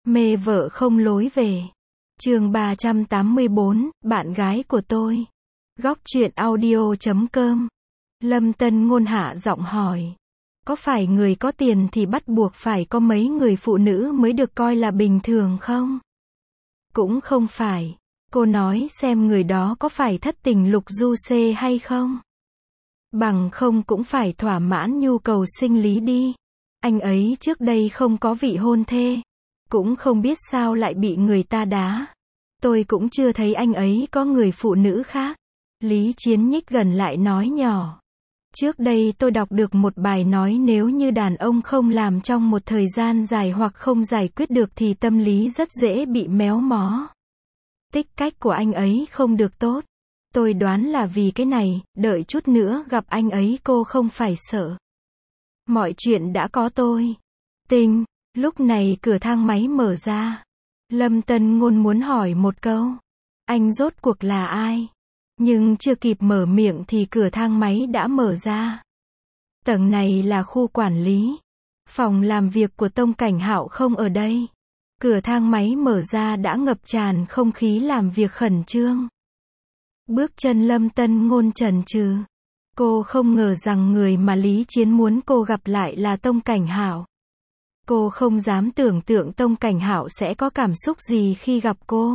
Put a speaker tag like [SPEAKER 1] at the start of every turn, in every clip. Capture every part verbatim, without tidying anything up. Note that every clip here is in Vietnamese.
[SPEAKER 1] Mê vợ không lối về. Chương ba trăm tám mươi bốn, bạn gái của tôi. Góc truyện audio chấm com. Lâm Tân Ngôn hạ giọng hỏi. Có phải người có tiền thì bắt buộc phải có mấy người phụ nữ mới được coi là bình thường không? Cũng không phải. Cô nói xem người đó có phải thất tình lục du xê hay không? Bằng không cũng phải thỏa mãn nhu cầu sinh lý đi. Anh ấy trước đây không có vị hôn thê. Cũng không biết sao lại bị người ta đá. Tôi cũng chưa thấy anh ấy có người phụ nữ khác. Lý Chiến nhích gần lại nói nhỏ. Trước đây tôi đọc được một bài nói nếu như đàn ông không làm trong một thời gian dài hoặc không giải quyết được thì tâm lý rất dễ bị méo mó. Tích cách của anh ấy không được tốt. Tôi đoán là vì cái này, đợi chút nữa gặp anh ấy cô không phải sợ. Mọi chuyện đã có tôi. Tình. Lúc này cửa thang máy mở ra. Lâm Tân Ngôn muốn hỏi một câu. Anh rốt cuộc là ai? Nhưng chưa kịp mở miệng thì cửa thang máy đã mở ra. Tầng này là khu quản lý. Phòng làm việc của Tông Cảnh Hạo không ở đây. Cửa thang máy mở ra đã ngập tràn không khí làm việc khẩn trương. Bước chân Lâm Tân Ngôn chần chừ. Cô không ngờ rằng người mà Lý Chiến muốn cô gặp lại là Tông Cảnh Hạo. Cô không dám tưởng tượng Tông Cảnh Hạo sẽ có cảm xúc gì khi gặp cô.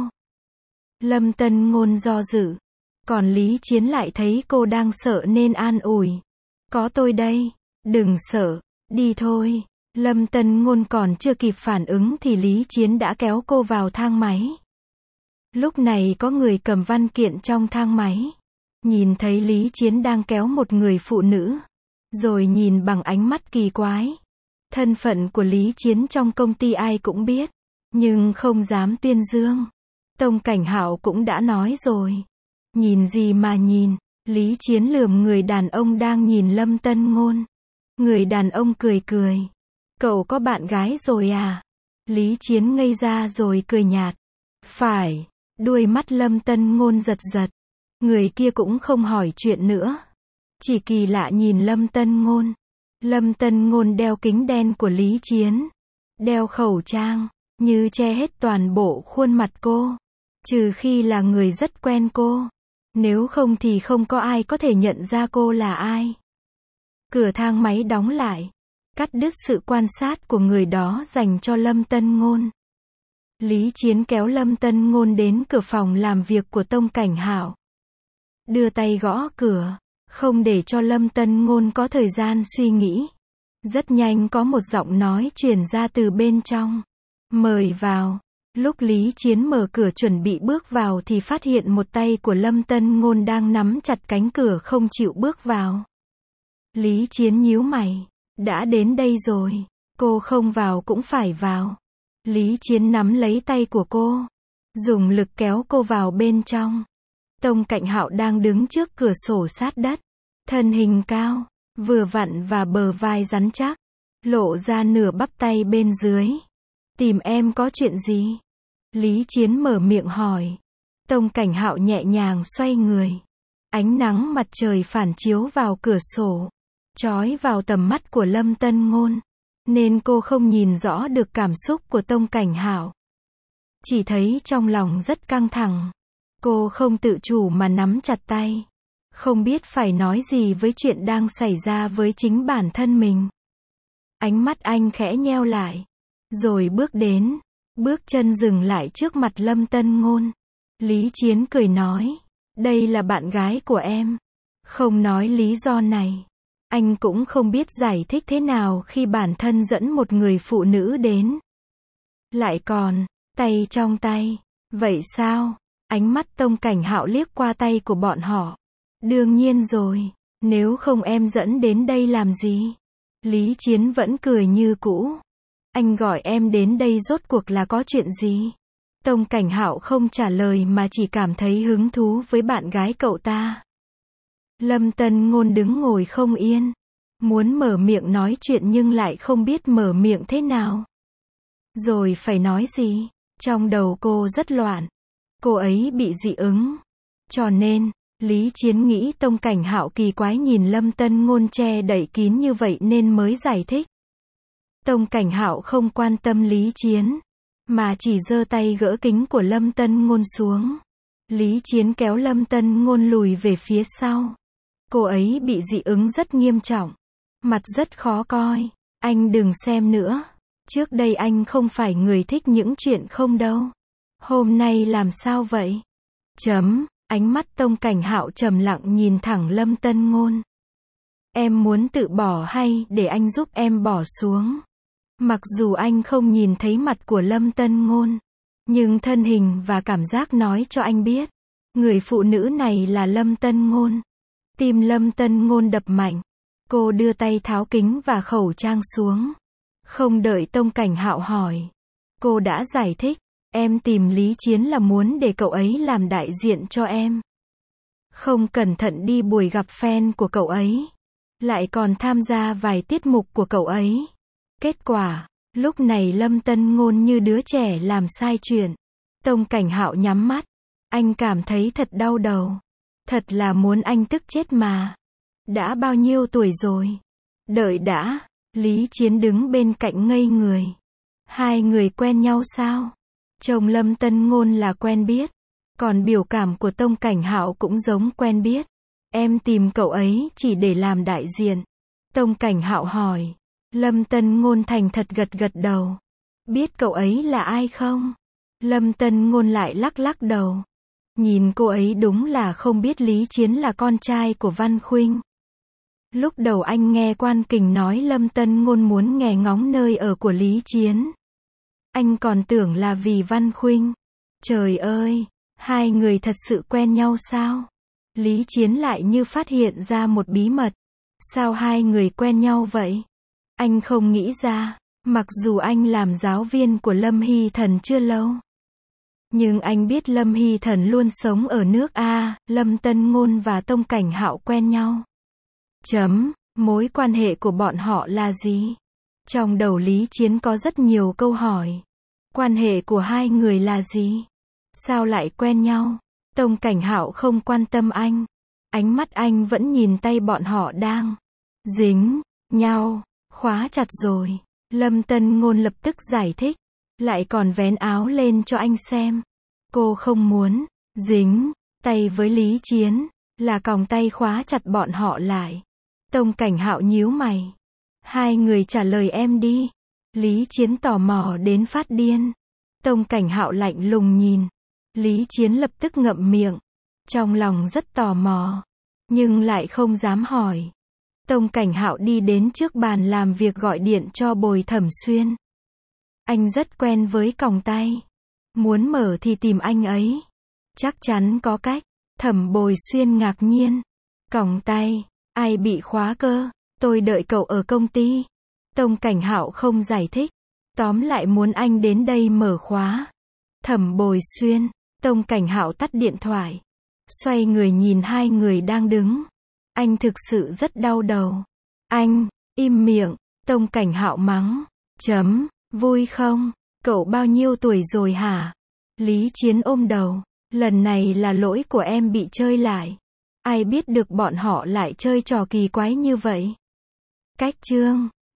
[SPEAKER 1] Lâm Tân Ngôn do dự. Còn Lý Chiến lại thấy cô đang sợ nên an ủi. Có tôi đây. Đừng sợ. Đi thôi. Lâm Tân Ngôn còn chưa kịp phản ứng thì Lý Chiến đã kéo cô vào thang máy. Lúc này có người cầm văn kiện trong thang máy. Nhìn thấy Lý Chiến đang kéo một người phụ nữ. Rồi nhìn bằng ánh mắt kỳ quái. Thân phận của Lý Chiến trong công ty ai cũng biết. Nhưng không dám tuyên dương. Tông Cảnh Hạo cũng đã nói rồi. Nhìn gì mà nhìn. Lý Chiến lườm người đàn ông đang nhìn Lâm Tân Ngôn. Người đàn ông cười cười. Cậu có bạn gái rồi à? Lý Chiến ngây ra rồi cười nhạt. Phải. Đuôi mắt Lâm Tân Ngôn giật giật. Người kia cũng không hỏi chuyện nữa. Chỉ kỳ lạ nhìn Lâm Tân Ngôn. Lâm Tân Ngôn đeo kính đen của Lý Chiến. Đeo khẩu trang. Như che hết toàn bộ khuôn mặt cô. Trừ khi là người rất quen cô. Nếu không thì không có ai có thể nhận ra cô là ai. Cửa thang máy đóng lại. Cắt đứt sự quan sát của người đó dành cho Lâm Tân Ngôn. Lý Chiến kéo Lâm Tân Ngôn đến cửa phòng làm việc của Tông Cảnh Hạo. Đưa tay gõ cửa. Không để cho Lâm Tân Ngôn có thời gian suy nghĩ. Rất nhanh có một giọng nói truyền ra từ bên trong. Mời vào. Lúc Lý Chiến mở cửa chuẩn bị bước vào thì phát hiện một tay của Lâm Tân Ngôn đang nắm chặt cánh cửa không chịu bước vào. Lý Chiến nhíu mày. Đã đến đây rồi. Cô không vào cũng phải vào. Lý Chiến nắm lấy tay của cô. Dùng lực kéo cô vào bên trong. Tông Cảnh Hạo đang đứng trước cửa sổ sát đất. Thân hình cao, vừa vặn và bờ vai rắn chắc. Lộ ra nửa bắp tay bên dưới. Tìm em có chuyện gì? Lý Chiến mở miệng hỏi. Tông Cảnh Hạo nhẹ nhàng xoay người. Ánh nắng mặt trời phản chiếu vào cửa sổ. Chói vào tầm mắt của Lâm Tân Ngôn. Nên cô không nhìn rõ được cảm xúc của Tông Cảnh Hạo. Chỉ thấy trong lòng rất căng thẳng. Cô không tự chủ mà nắm chặt tay. Không biết phải nói gì với chuyện đang xảy ra với chính bản thân mình. Ánh mắt anh khẽ nheo lại. Rồi bước đến. Bước chân dừng lại trước mặt Lâm Tân Ngôn. Lý Chiến cười nói. Đây là bạn gái của em. Không nói lý do này. Anh cũng không biết giải thích thế nào khi bản thân dẫn một người phụ nữ đến. Lại còn, tay trong tay. Vậy sao? Ánh mắt Tông Cảnh Hạo liếc qua tay của bọn họ. Đương nhiên rồi. Nếu không em dẫn đến đây làm gì? Lý Chiến vẫn cười như cũ. Anh gọi em đến đây rốt cuộc là có chuyện gì? Tông Cảnh Hạo không trả lời mà chỉ cảm thấy hứng thú với bạn gái cậu ta. Lâm Tân Ngôn đứng ngồi không yên. Muốn mở miệng nói chuyện nhưng lại không biết mở miệng thế nào. Rồi phải nói gì? Trong đầu cô rất loạn. Cô ấy bị dị ứng. Cho nên, Lý Chiến nghĩ Tông Cảnh Hạo kỳ quái nhìn Lâm Tân Ngôn che đậy kín như vậy nên mới giải thích. Tông Cảnh Hạo không quan tâm Lý Chiến. mà chỉ giơ tay gỡ kính của Lâm Tân Ngôn xuống. Lý Chiến kéo Lâm Tân Ngôn lùi về phía sau. Cô ấy bị dị ứng rất nghiêm trọng. Mặt rất khó coi. Anh đừng xem nữa. Trước đây anh không phải người thích những chuyện không đâu. Hôm nay làm sao vậy? Chấm. Ánh mắt Tông Cảnh Hạo trầm lặng nhìn thẳng Lâm Tân Ngôn. Em muốn tự bỏ hay để anh giúp em bỏ xuống? Mặc dù anh không nhìn thấy mặt của Lâm Tân Ngôn, nhưng thân hình và cảm giác nói cho anh biết, người phụ nữ này là Lâm Tân Ngôn. Tim Lâm Tân Ngôn đập mạnh. Cô đưa tay tháo kính và khẩu trang xuống. Không đợi Tông Cảnh Hạo hỏi, cô đã giải thích, em tìm Lý Chiến là muốn để cậu ấy làm đại diện cho em. Không cẩn thận đi buổi gặp fan của cậu ấy, lại còn tham gia vài tiết mục của cậu ấy. Kết quả, lúc này Lâm Tân Ngôn như đứa trẻ làm sai chuyện. Tông Cảnh Hạo nhắm mắt. Anh cảm thấy thật đau đầu. Thật là muốn anh tức chết mà. Đã bao nhiêu tuổi rồi? Đợi đã. Lý Chiến đứng bên cạnh ngây người. Hai người quen nhau sao? Chồng Lâm Tân Ngôn là quen biết. Còn biểu cảm của Tông Cảnh Hạo cũng giống quen biết. Em tìm cậu ấy chỉ để làm đại diện. Tông Cảnh Hạo hỏi. Lâm Tân Ngôn thành thật gật gật đầu. Biết cậu ấy là ai không? Lâm Tân Ngôn lại lắc lắc đầu. Nhìn cô ấy đúng là không biết Lý Chiến là con trai của Văn Khuynh. Lúc đầu anh nghe Quan Kình nói Lâm Tân Ngôn muốn nghe ngóng nơi ở của Lý Chiến. Anh còn tưởng là vì Văn Khuynh. Trời ơi, hai người thật sự quen nhau sao? Lý Chiến lại như phát hiện ra một bí mật. Sao hai người quen nhau vậy? Anh không nghĩ ra, mặc dù anh làm giáo viên của Lâm Hy Thần chưa lâu. Nhưng anh biết Lâm Hy Thần luôn sống ở nước A, Lâm Tân Ngôn và Tông Cảnh Hạo quen nhau. Chấm, mối quan hệ của bọn họ là gì? Trong đầu Lý Chiến có rất nhiều câu hỏi. Quan hệ của hai người là gì? Sao lại quen nhau? Tông Cảnh Hạo không quan tâm anh. Ánh mắt anh vẫn nhìn tay bọn họ đang dính nhau. Khóa chặt rồi. Lâm Tân Ngôn lập tức giải thích. Lại còn vén áo lên cho anh xem. Cô không muốn dính tay với Lý Chiến. Là còng tay khóa chặt bọn họ lại. Tông Cảnh Hạo nhíu mày. Hai người trả lời em đi. Lý Chiến tò mò đến phát điên. Tông Cảnh Hạo lạnh lùng nhìn. Lý Chiến lập tức ngậm miệng. Trong lòng rất tò mò. Nhưng lại không dám hỏi. Tông Cảnh Hạo đi đến trước bàn làm việc gọi điện cho Bồi Thẩm Xuyên. Anh rất quen với còng tay. Muốn mở thì tìm anh ấy. Chắc chắn có cách. Thẩm Bồi Xuyên ngạc nhiên. Còng tay, ai bị khóa cơ? Tôi đợi cậu ở công ty. Tông Cảnh Hạo không giải thích. Tóm lại muốn anh đến đây mở khóa. Thẩm Bồi Xuyên. Tông Cảnh Hạo tắt điện thoại. Xoay người nhìn hai người đang đứng. Anh thực sự rất đau đầu. Anh, im miệng. Tông Cảnh Hạo mắng. Chấm, vui không? Cậu bao nhiêu tuổi rồi hả? Lý Chiến ôm đầu. Lần này là lỗi của em bị chơi lại. Ai biết được bọn họ lại chơi trò kỳ quái như vậy. Cách chương